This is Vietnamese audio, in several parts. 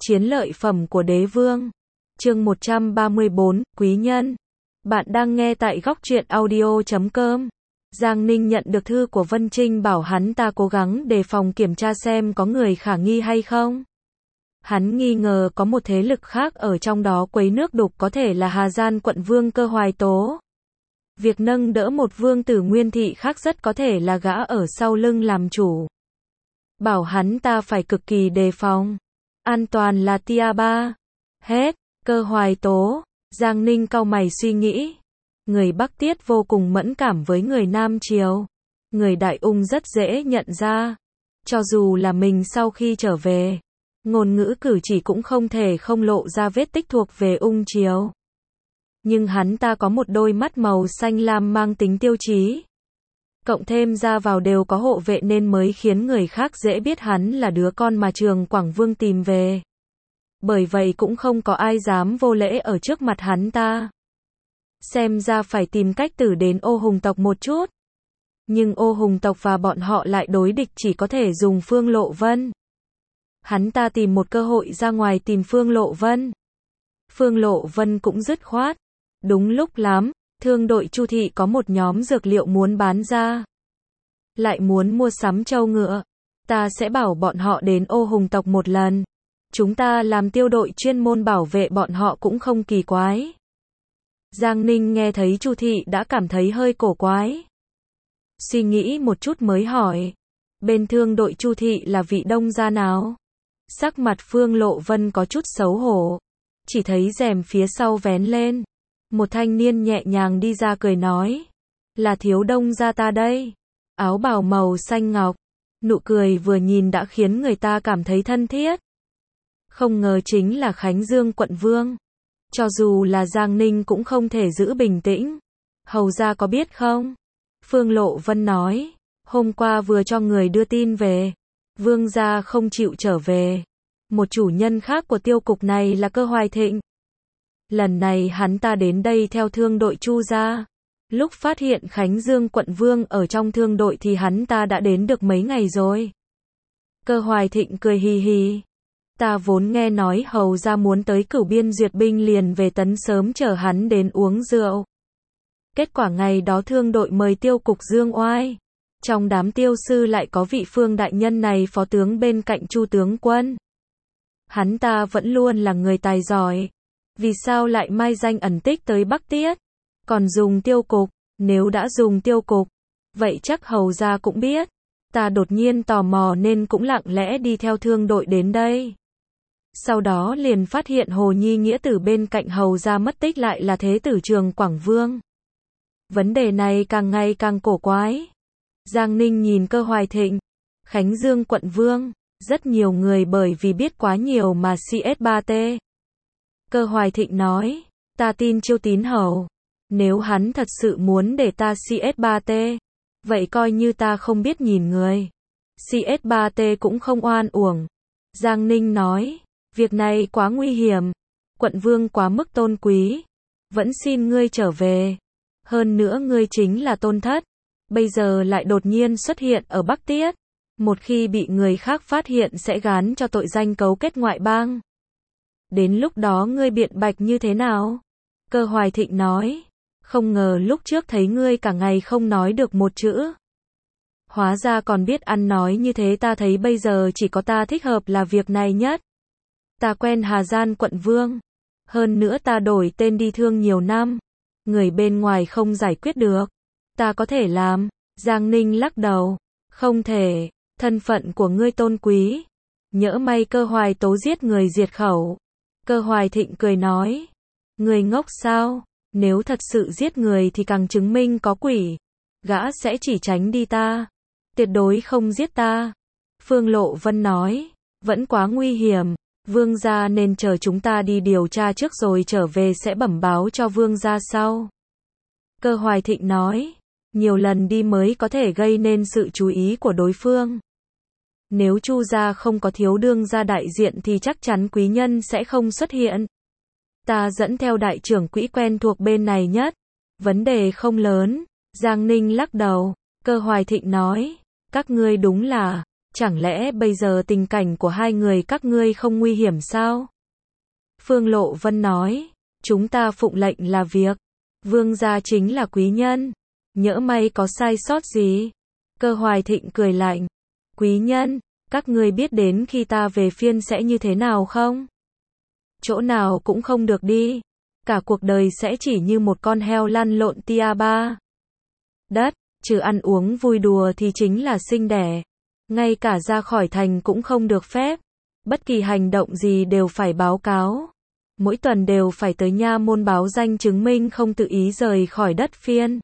Chiến lợi phẩm của đế vương. Chương 134, Quý nhân. Bạn đang nghe tại góc truyện audio.com. Giang Ninh nhận được thư của Vân Trinh bảo hắn ta cố gắng đề phòng kiểm tra xem có người khả nghi hay không. Hắn nghi ngờ có một thế lực khác ở trong đó quấy nước đục, có thể là Hà Gian quận vương Cơ Hoài Tố. Việc nâng đỡ một vương tử nguyên thị khác rất có thể là gã ở sau lưng làm chủ. Bảo hắn ta phải cực kỳ đề phòng. An toàn là tia ba. Hết. Cơ Hoài Tố. Giang Ninh cau mày suy nghĩ. Người Bắc Tiết vô cùng mẫn cảm với người Nam Triều. Người Đại Ung rất dễ nhận ra. Cho dù là mình sau khi trở về, ngôn ngữ cử chỉ cũng không thể không lộ ra vết tích thuộc về Ung Triều. Nhưng hắn ta có một đôi mắt màu xanh lam mang tính tiêu chí. Cộng thêm ra vào đều có hộ vệ nên mới khiến người khác dễ biết hắn là đứa con mà Trường Quảng Vương tìm về. Bởi vậy cũng không có ai dám vô lễ ở trước mặt hắn ta. Xem ra phải tìm cách tử đến Ô Hùng tộc một chút. Nhưng Ô Hùng tộc và bọn họ lại đối địch, chỉ có thể dùng Phương Lộ Vân. Hắn ta tìm một cơ hội ra ngoài tìm Phương Lộ Vân. Phương Lộ Vân cũng dứt khoát. Đúng lúc lắm, thương đội Chu thị có một nhóm dược liệu muốn bán ra. Lại muốn mua sắm trâu ngựa. Ta sẽ bảo bọn họ đến Ô Hùng tộc một lần. Chúng ta làm tiêu đội chuyên môn bảo vệ bọn họ cũng không kỳ quái. Giang Ninh nghe thấy Chu thị đã cảm thấy hơi cổ quái. Suy nghĩ một chút mới hỏi. Bên thương đội Chu thị là vị đông gia nào? Sắc mặt Phương Lộ Vân có chút xấu hổ. Chỉ thấy rèm phía sau vén lên. Một thanh niên nhẹ nhàng đi ra cười nói. Là thiếu đông gia ta đây. Áo bào màu xanh ngọc. Nụ cười vừa nhìn đã khiến người ta cảm thấy thân thiết. Không ngờ chính là Khánh Dương quận vương. Cho dù là Giang Ninh cũng không thể giữ bình tĩnh. Hầu gia có biết không? Phương Lộ Vân nói. Hôm qua vừa cho người đưa tin về. Vương gia không chịu trở về. Một chủ nhân khác của tiêu cục này là Cơ Hoài Thịnh. Lần này hắn ta đến đây theo thương đội Chu gia. Lúc phát hiện Khánh Dương quận vương ở trong thương đội thì hắn ta đã đến được mấy ngày rồi. Cơ Hoài Thịnh cười hì hì. Ta vốn nghe nói hầu gia muốn tới Cửu Biên duyệt binh liền về tấn sớm chở hắn đến uống rượu. Kết quả ngày đó thương đội mời tiêu cục Dương Oai. Trong đám tiêu sư lại có vị Phương đại nhân này phó tướng bên cạnh Chu tướng quân. Hắn ta vẫn luôn là người tài giỏi. Vì sao lại mai danh ẩn tích tới Bắc Tiết? Còn dùng tiêu cục, nếu đã dùng tiêu cục, vậy chắc hầu gia cũng biết. Ta đột nhiên tò mò nên cũng lặng lẽ đi theo thương đội đến đây. Sau đó liền phát hiện Hồ Nhi nghĩa tử bên cạnh hầu gia mất tích lại là thế tử Trường Quảng Vương. Vấn đề này càng ngày càng cổ quái. Giang Ninh nhìn Cơ Hoài Thịnh. Khánh Dương quận vương, rất nhiều người bởi vì biết quá nhiều mà CS3T. Cơ Hoài Thịnh nói, ta tin Chiêu Tín hầu. Nếu hắn thật sự muốn để ta CS3T, vậy coi như ta không biết nhìn người. CS3T cũng không oan uổng. Giang Ninh nói, việc này quá nguy hiểm. Quận vương quá mức tôn quý. Vẫn xin ngươi trở về. Hơn nữa ngươi chính là tôn thất. Bây giờ lại đột nhiên xuất hiện ở Bắc Tiết. Một khi bị người khác phát hiện sẽ gán cho tội danh cấu kết ngoại bang. Đến lúc đó ngươi biện bạch như thế nào? Cơ Hoài Thịnh nói. Không ngờ lúc trước thấy ngươi cả ngày không nói được một chữ. Hóa ra còn biết ăn nói như thế, ta thấy bây giờ chỉ có ta thích hợp là việc này nhất. Ta quen Hà Gian quận vương. Hơn nữa ta đổi tên đi thương nhiều năm. Người bên ngoài không giải quyết được. Ta có thể làm. Giang Ninh lắc đầu. Không thể. Thân phận của ngươi tôn quý. Nhỡ may Cơ Hoài Tố giết người diệt khẩu. Cơ Hoài Thịnh cười nói. Người ngốc sao? Nếu thật sự giết người thì càng chứng minh có quỷ. Gã sẽ chỉ tránh đi ta. Tuyệt đối không giết ta. Phương Lộ Vân nói. Vẫn quá nguy hiểm. Vương gia nên chờ chúng ta đi điều tra trước rồi trở về sẽ bẩm báo cho vương gia sau. Cơ Hoài Thịnh nói. Nhiều lần đi mới có thể gây nên sự chú ý của đối phương. Nếu Chu gia không có thiếu đương gia đại diện thì chắc chắn quý nhân sẽ không xuất hiện. Ta dẫn theo đại trưởng quỹ quen thuộc bên này nhất. Vấn đề không lớn. Giang Ninh lắc đầu. Cơ Hoài Thịnh nói. Các ngươi đúng là Chẳng lẽ bây giờ tình cảnh của hai người các ngươi không nguy hiểm sao? Phương Lộ Vân nói, chúng ta phụng lệnh là việc. Vương gia chính là quý nhân. Nhỡ may có sai sót gì? Cơ Hoài Thịnh cười lạnh. Quý nhân, các ngươi biết đến khi ta về phiên sẽ như thế nào không? Chỗ nào cũng không được đi. Cả cuộc đời sẽ chỉ như một con heo lăn lộn tia ba đất, trừ ăn uống vui đùa thì chính là sinh đẻ. Ngay cả ra khỏi thành cũng không được phép. Bất kỳ hành động gì đều phải báo cáo. Mỗi tuần đều phải tới nha môn báo danh chứng minh không tự ý rời khỏi đất phiên.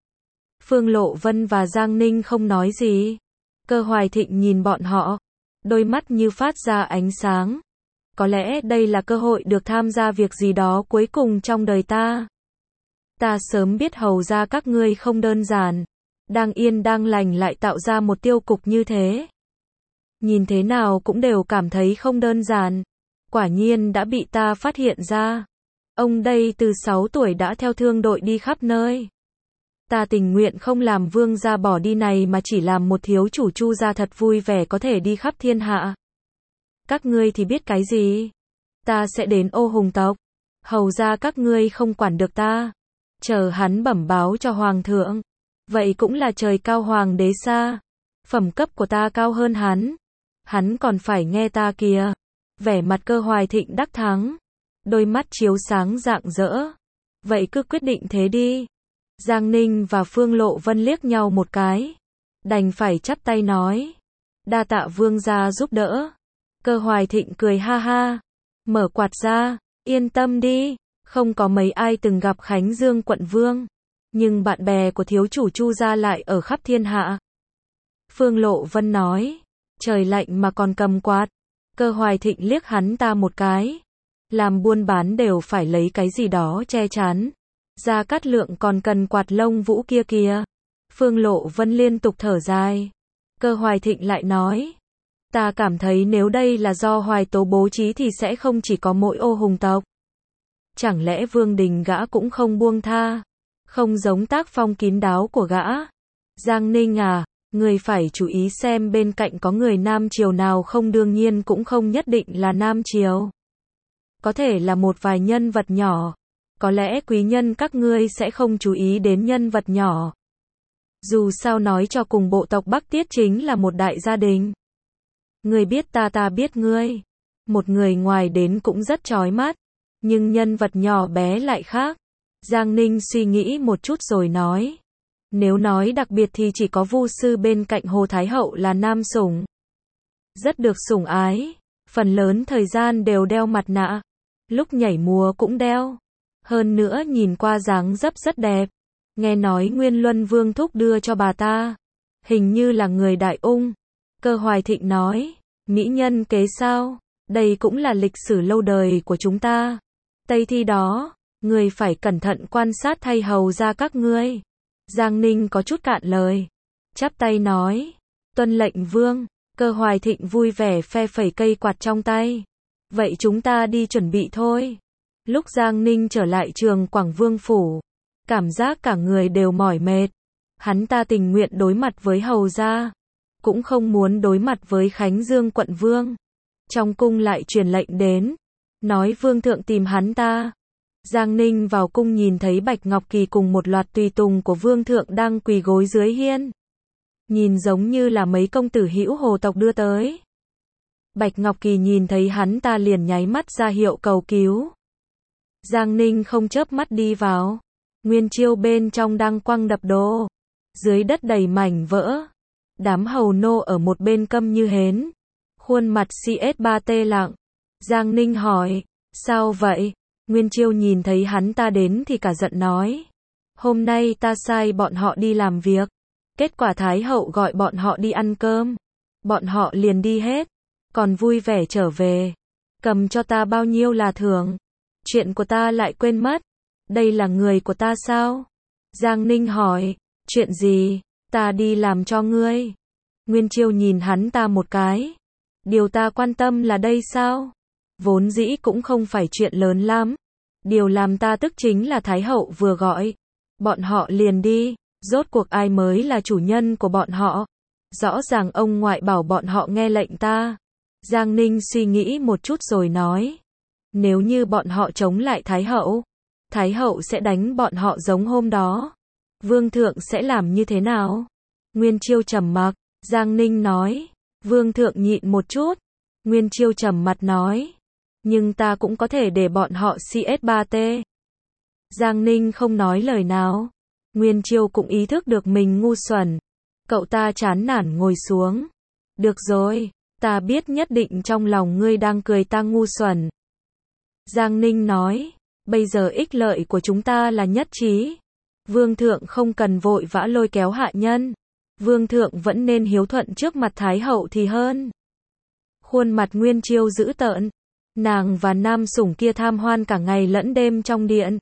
Phương Lộ Vân và Giang Ninh không nói gì. Cơ Hoài Thịnh nhìn bọn họ, đôi mắt như phát ra ánh sáng. Có lẽ đây là cơ hội được tham gia việc gì đó cuối cùng trong đời ta. Ta sớm biết hầu ra các ngươi không đơn giản. Đang yên đang lành lại tạo ra một tiêu cục như thế. Nhìn thế nào cũng đều cảm thấy không đơn giản. Quả nhiên đã bị ta phát hiện ra. Ông đây từ 6 tuổi đã theo thương đội đi khắp nơi. Ta tình nguyện không làm vương gia bỏ đi này mà chỉ làm một thiếu chủ Chu gia thật vui vẻ có thể đi khắp thiên hạ. Các ngươi thì biết cái gì? Ta sẽ đến Ô Hùng tộc. Hầu ra các ngươi không quản được ta. Chờ hắn bẩm báo cho hoàng thượng. Vậy cũng là trời cao hoàng đế xa. Phẩm cấp của ta cao hơn hắn. Hắn còn phải nghe ta kìa. Vẻ mặt Cơ Hoài Thịnh đắc thắng. Đôi mắt chiếu sáng rạng rỡ. Vậy cứ quyết định thế đi. Giang Ninh và Phương Lộ Vân liếc nhau một cái. Đành phải chắp tay nói. Đa tạ vương gia giúp đỡ. Cơ Hoài Thịnh cười ha ha. Mở quạt ra. Yên tâm đi. Không có mấy ai từng gặp Khánh Dương quận vương. Nhưng bạn bè của thiếu chủ Chu gia lại ở khắp thiên hạ. Phương Lộ Vân nói. Trời lạnh mà còn cầm quạt. Cơ Hoài Thịnh liếc hắn ta một cái. Làm buôn bán đều phải lấy cái gì đó che chắn. Gia Cát Lượng còn cần quạt lông vũ kia kìa. Phương Lộ Vân liên tục thở dài. Cơ Hoài Thịnh lại nói. Ta cảm thấy nếu đây là do Hoài Tố bố trí thì sẽ không chỉ có mỗi Ô Hùng tộc. Chẳng lẽ Vương Đình gã cũng không buông tha. Không giống tác phong kín đáo của gã. Giang Ninh à, người phải chú ý xem bên cạnh có người Nam Triều nào không, đương nhiên cũng không nhất định là Nam Triều. Có thể là một vài nhân vật nhỏ. Có lẽ quý nhân các ngươi sẽ không chú ý đến nhân vật nhỏ. Dù sao nói cho cùng bộ tộc Bắc Tiết chính là một đại gia đình. Ngươi biết ta, ta biết ngươi. Một người ngoài đến cũng rất chói mắt. Nhưng nhân vật nhỏ bé lại khác. Giang Ninh suy nghĩ một chút rồi nói. Nếu nói đặc biệt thì chỉ có Vu sư bên cạnh Hồ Thái Hậu là nam sủng. Rất được sủng ái. Phần lớn thời gian đều đeo mặt nạ. Lúc nhảy múa cũng đeo. Hơn nữa nhìn qua dáng dấp rất đẹp. Nghe nói Nguyên Luân Vương thúc đưa cho bà ta. Hình như là người Đại Ung. Cơ Hoài Thịnh nói. Mỹ nhân kế sao? Đây cũng là lịch sử lâu đời của chúng ta. Tây thi đó. Người phải cẩn thận quan sát thay hầu ra các ngươi. Giang Ninh có chút cạn lời. Chắp tay nói. Tuân lệnh vương. Cơ Hoài Thịnh vui vẻ phe phẩy cây quạt trong tay. Vậy chúng ta đi chuẩn bị thôi. Lúc Giang Ninh trở lại Trường Quảng Vương phủ. Cảm giác cả người đều mỏi mệt. Hắn ta tình nguyện đối mặt với hầu gia. Cũng không muốn đối mặt với Khánh Dương quận vương. Trong cung lại truyền lệnh đến. Nói vương thượng tìm hắn ta. Giang Ninh vào cung nhìn thấy Bạch Ngọc Kỳ cùng một loạt tùy tùng của vương thượng đang quỳ gối dưới hiên. Nhìn giống như là mấy công tử hữu hồ tộc đưa tới. Bạch Ngọc Kỳ nhìn thấy hắn ta liền nháy mắt ra hiệu cầu cứu. Giang Ninh không chớp mắt đi vào. Nguyên Chiêu bên trong đang quăng đập đồ. Dưới đất đầy mảnh vỡ. Đám hầu nô ở một bên câm như hến. Khuôn mặt CS3T lặng. Giang Ninh hỏi. Sao vậy? Nguyên Chiêu nhìn thấy hắn ta đến thì cả giận nói. Hôm nay ta sai bọn họ đi làm việc. Kết quả Thái hậu gọi bọn họ đi ăn cơm. Bọn họ liền đi hết. Còn vui vẻ trở về. Cầm cho ta bao nhiêu là thưởng. Chuyện của ta lại quên mất. Đây là người của ta sao? Giang Ninh hỏi. Chuyện gì? Ta đi làm cho ngươi. Nguyên Chiêu nhìn hắn ta một cái. Điều ta quan tâm là đây sao? Vốn dĩ cũng không phải chuyện lớn lắm. Điều làm ta tức chính là Thái hậu vừa gọi. Bọn họ liền đi. Rốt cuộc ai mới là chủ nhân của bọn họ? Rõ ràng ông ngoại bảo bọn họ nghe lệnh ta. Giang Ninh suy nghĩ một chút rồi nói. Nếu như bọn họ chống lại Thái hậu sẽ đánh bọn họ giống hôm đó. Vương thượng sẽ làm như thế nào? Nguyên Chiêu trầm mặc. Giang Ninh nói. Vương thượng nhịn một chút. Nguyên Chiêu trầm mặt nói. Nhưng ta cũng có thể để bọn họ CS3T. Giang Ninh không nói lời nào. Nguyên Chiêu cũng ý thức được mình ngu xuẩn. Cậu ta chán nản ngồi xuống. Được rồi, ta biết nhất định trong lòng ngươi đang cười ta ngu xuẩn. Giang Ninh nói, bây giờ ích lợi của chúng ta là nhất trí. Vương thượng không cần vội vã lôi kéo hạ nhân. Vương thượng vẫn nên hiếu thuận trước mặt Thái hậu thì hơn. Khuôn mặt Nguyên Chiêu dữ tợn. Nàng và nam sủng kia tham hoan cả ngày lẫn đêm trong điện.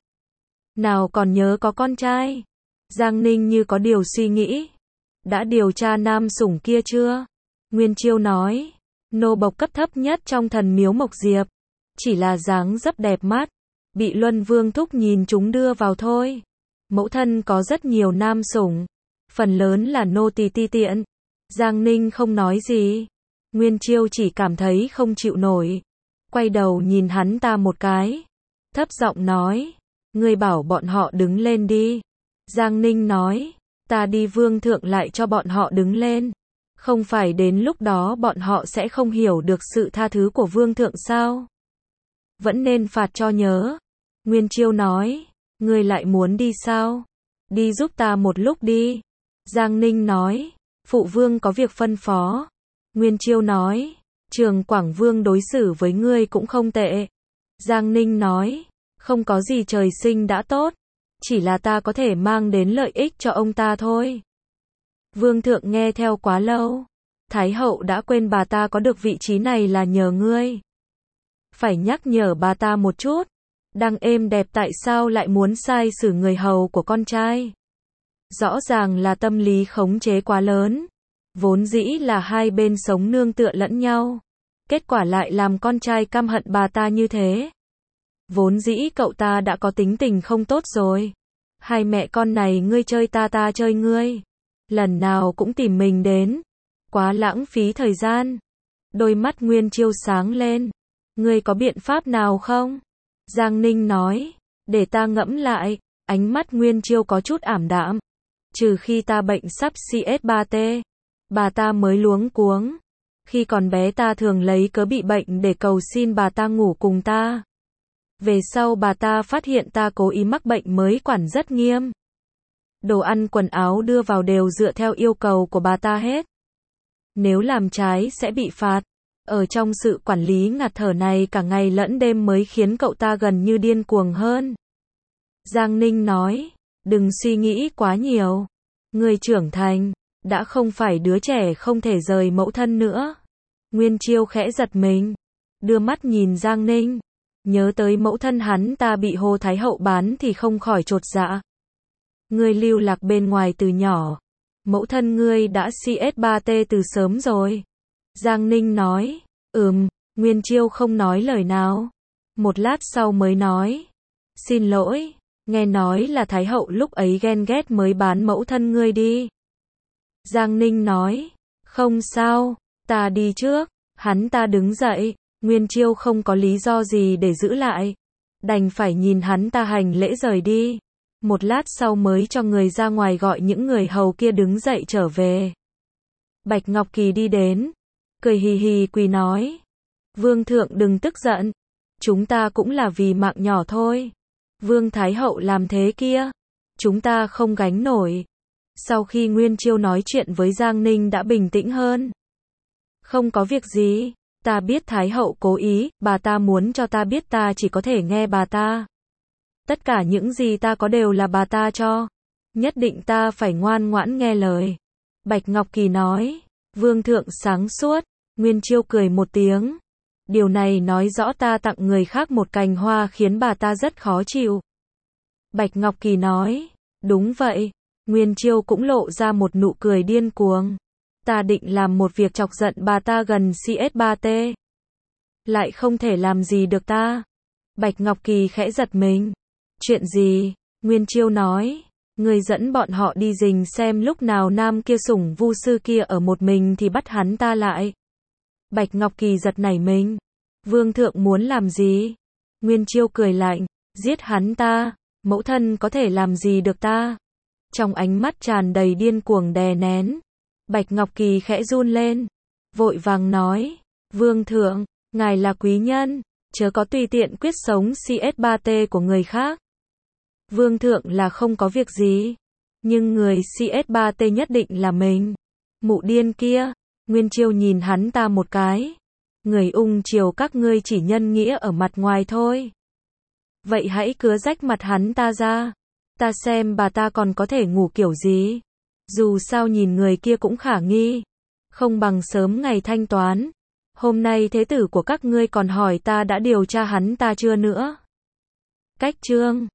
Nào còn nhớ có con trai. Giang Ninh như có điều suy nghĩ. Đã điều tra nam sủng kia chưa? Nguyên Chiêu nói. Nô bộc cấp thấp nhất trong thần miếu Mộc Diệp. Chỉ là dáng dấp đẹp mắt. Bị Luân Vương thúc nhìn chúng đưa vào thôi. Mẫu thân có rất nhiều nam sủng. Phần lớn là nô tỳ ti tiện. Giang Ninh không nói gì. Nguyên Chiêu chỉ cảm thấy không chịu nổi. Quay đầu nhìn hắn ta một cái. Thấp giọng nói. Ngươi bảo bọn họ đứng lên đi. Giang Ninh nói. Ta đi vương thượng lại cho bọn họ đứng lên. Không phải đến lúc đó bọn họ sẽ không hiểu được sự tha thứ của vương thượng sao? Vẫn nên phạt cho nhớ. Nguyên Chiêu nói. Ngươi lại muốn đi sao? Đi giúp ta một lúc đi. Giang Ninh nói. Phụ vương có việc phân phó. Nguyên Chiêu nói. Trường Quảng Vương đối xử với ngươi cũng không tệ. Giang Ninh nói. Không có gì trời sinh đã tốt. Chỉ là ta có thể mang đến lợi ích cho ông ta thôi. Vương thượng nghe theo quá lâu. Thái hậu đã quên bà ta có được vị trí này là nhờ ngươi. Phải nhắc nhở bà ta một chút. Đang êm đẹp tại sao lại muốn sai xử người hầu của con trai? Rõ ràng là tâm lý khống chế quá lớn. Vốn dĩ là hai bên sống nương tựa lẫn nhau. Kết quả lại làm con trai căm hận bà ta như thế. Vốn dĩ cậu ta đã có tính tình không tốt rồi. Hai mẹ con này ngươi chơi ta, ta chơi ngươi. Lần nào cũng tìm mình đến. Quá lãng phí thời gian. Đôi mắt Nguyên Chiêu sáng lên. Ngươi có biện pháp nào không? Giang Ninh nói. Để ta ngẫm lại. Ánh mắt Nguyên Chiêu có chút ảm đạm. Trừ khi ta bệnh sắp CS3T. Bà ta mới luống cuống. Khi còn bé ta thường lấy cớ bị bệnh để cầu xin bà ta ngủ cùng ta. Về sau bà ta phát hiện ta cố ý mắc bệnh mới quản rất nghiêm. Đồ ăn quần áo đưa vào đều dựa theo yêu cầu của bà ta hết. Nếu làm trái sẽ bị phạt. Ở trong sự quản lý ngạt thở này cả ngày lẫn đêm mới khiến cậu ta gần như điên cuồng hơn. Giang Ninh nói, đừng suy nghĩ quá nhiều. Người trưởng thành, đã không phải đứa trẻ không thể rời mẫu thân nữa. Nguyên Chiêu khẽ giật mình. Đưa mắt nhìn Giang Ninh. Nhớ tới mẫu thân hắn ta bị Hồ Thái Hậu bán thì không khỏi chột dạ. Ngươi lưu lạc bên ngoài từ nhỏ. Mẫu thân ngươi đã CS3T từ sớm rồi. Giang Ninh nói. Nguyên Chiêu không nói lời nào. Một lát sau mới nói. Xin lỗi. Nghe nói là Thái Hậu lúc ấy ghen ghét mới bán mẫu thân ngươi đi. Giang Ninh nói. Không sao. Ta đi trước. Hắn ta đứng dậy. Nguyên Chiêu không có lý do gì để giữ lại. Đành phải nhìn hắn ta hành lễ rời đi. Một lát sau mới cho người ra ngoài gọi những người hầu kia đứng dậy trở về. Bạch Ngọc Kỳ đi đến. Cười hì hì quỳ nói. Vương thượng đừng tức giận. Chúng ta cũng là vì mạng nhỏ thôi. Vương Thái Hậu làm thế kia. Chúng ta không gánh nổi. Sau khi Nguyên Chiêu nói chuyện với Giang Ninh đã bình tĩnh hơn. Không có việc gì. Ta biết Thái Hậu cố ý, bà ta muốn cho ta biết ta chỉ có thể nghe bà ta. Tất cả những gì ta có đều là bà ta cho. Nhất định ta phải ngoan ngoãn nghe lời. Bạch Ngọc Kỳ nói. Vương thượng sáng suốt. Nguyên Chiêu cười một tiếng. Điều này nói rõ ta tặng người khác một cành hoa khiến bà ta rất khó chịu. Bạch Ngọc Kỳ nói. Đúng vậy. Nguyên Chiêu cũng lộ ra một nụ cười điên cuồng. Ta định làm một việc chọc giận bà ta gần CS3T. Lại không thể làm gì được ta. Bạch Ngọc Kỳ khẽ giật mình. Chuyện gì? Nguyên Chiêu nói. Ngươi dẫn bọn họ đi rình xem lúc nào nam kia sủng vu sư kia ở một mình thì bắt hắn ta lại. Bạch Ngọc Kỳ giật nảy mình. Vương thượng muốn làm gì? Nguyên Chiêu cười lạnh, giết hắn ta, mẫu thân có thể làm gì được ta? Trong ánh mắt tràn đầy điên cuồng đè nén. Bạch Ngọc Kỳ khẽ run lên, vội vàng nói, Vương thượng, ngài là quý nhân, chớ có tùy tiện quyết sống CS3T của người khác. Vương thượng là không có việc gì, nhưng người CS3T nhất định là mình. Mụ điên kia. Nguyên Chiêu nhìn hắn ta một cái. Người ung triều các ngươi chỉ nhân nghĩa ở mặt ngoài thôi. Vậy hãy cứa rách mặt hắn ta ra. Ta xem bà ta còn có thể ngủ kiểu gì. Dù sao nhìn người kia cũng khả nghi. Không bằng sớm ngày thanh toán. Hôm nay thế tử của các ngươi còn hỏi ta đã điều tra hắn ta chưa nữa. Cách chương